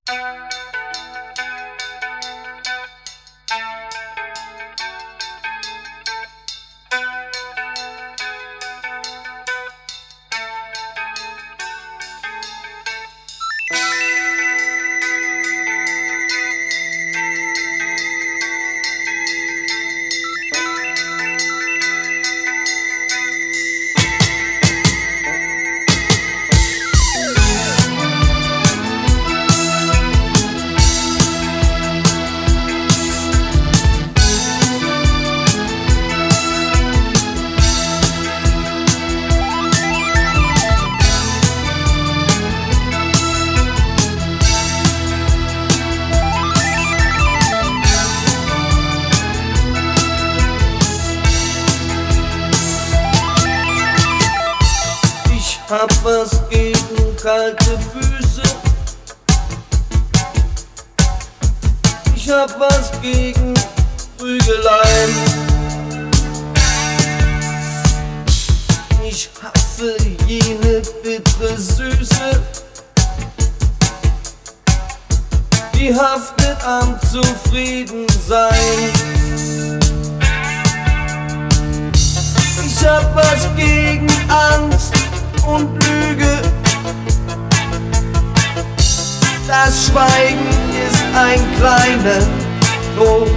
Hab was gegen kalte Füße. Ich hab was gegen Prügeleien. Ich hasse jene bittere Süße, die haftet am Zufriedensein. Ich hab was gegen Angst und Lüge. Das Schweigen ist ein kleiner Tod.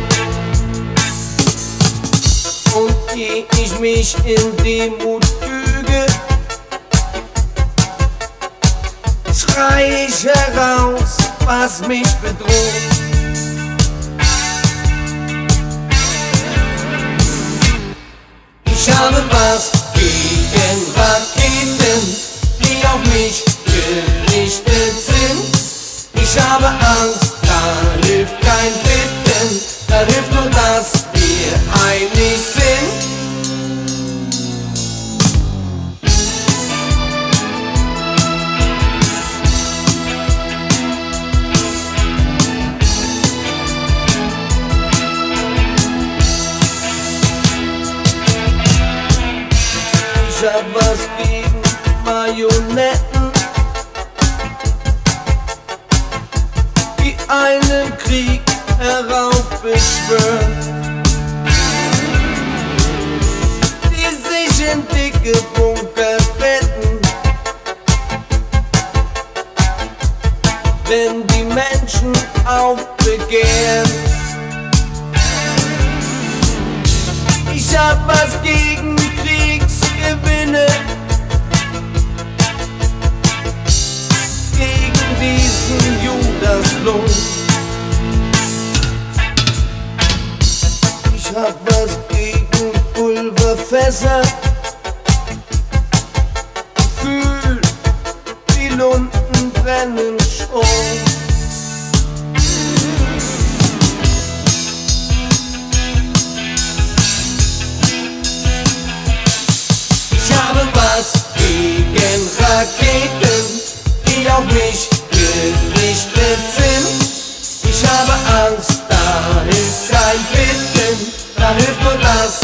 Und ehe ich mich in Demut füge, schrei ich heraus, was mich bedroht. Ich habe was gegen Raketen, die auf mich gerichtet sind. Ich habe Angst, da hilft kein Bitten, da hilft nur, dass wir einig sind. Ich hab was gegen Marionetten, die einen Krieg heraufbeschwören, die sich in dicke Bunker betten, wenn die Menschen aufbegehren. Ich hab was gegen Kriegsgewinne, gegen diesen Judaslohn. Ich hab was gegen Pulverfässer, fühl die Lunden brennen schon. Ich habe was gegen Raketen, die auf mich gerichtet sind. Ich habe Angst, da hilft kein Bitten, da hilft nur das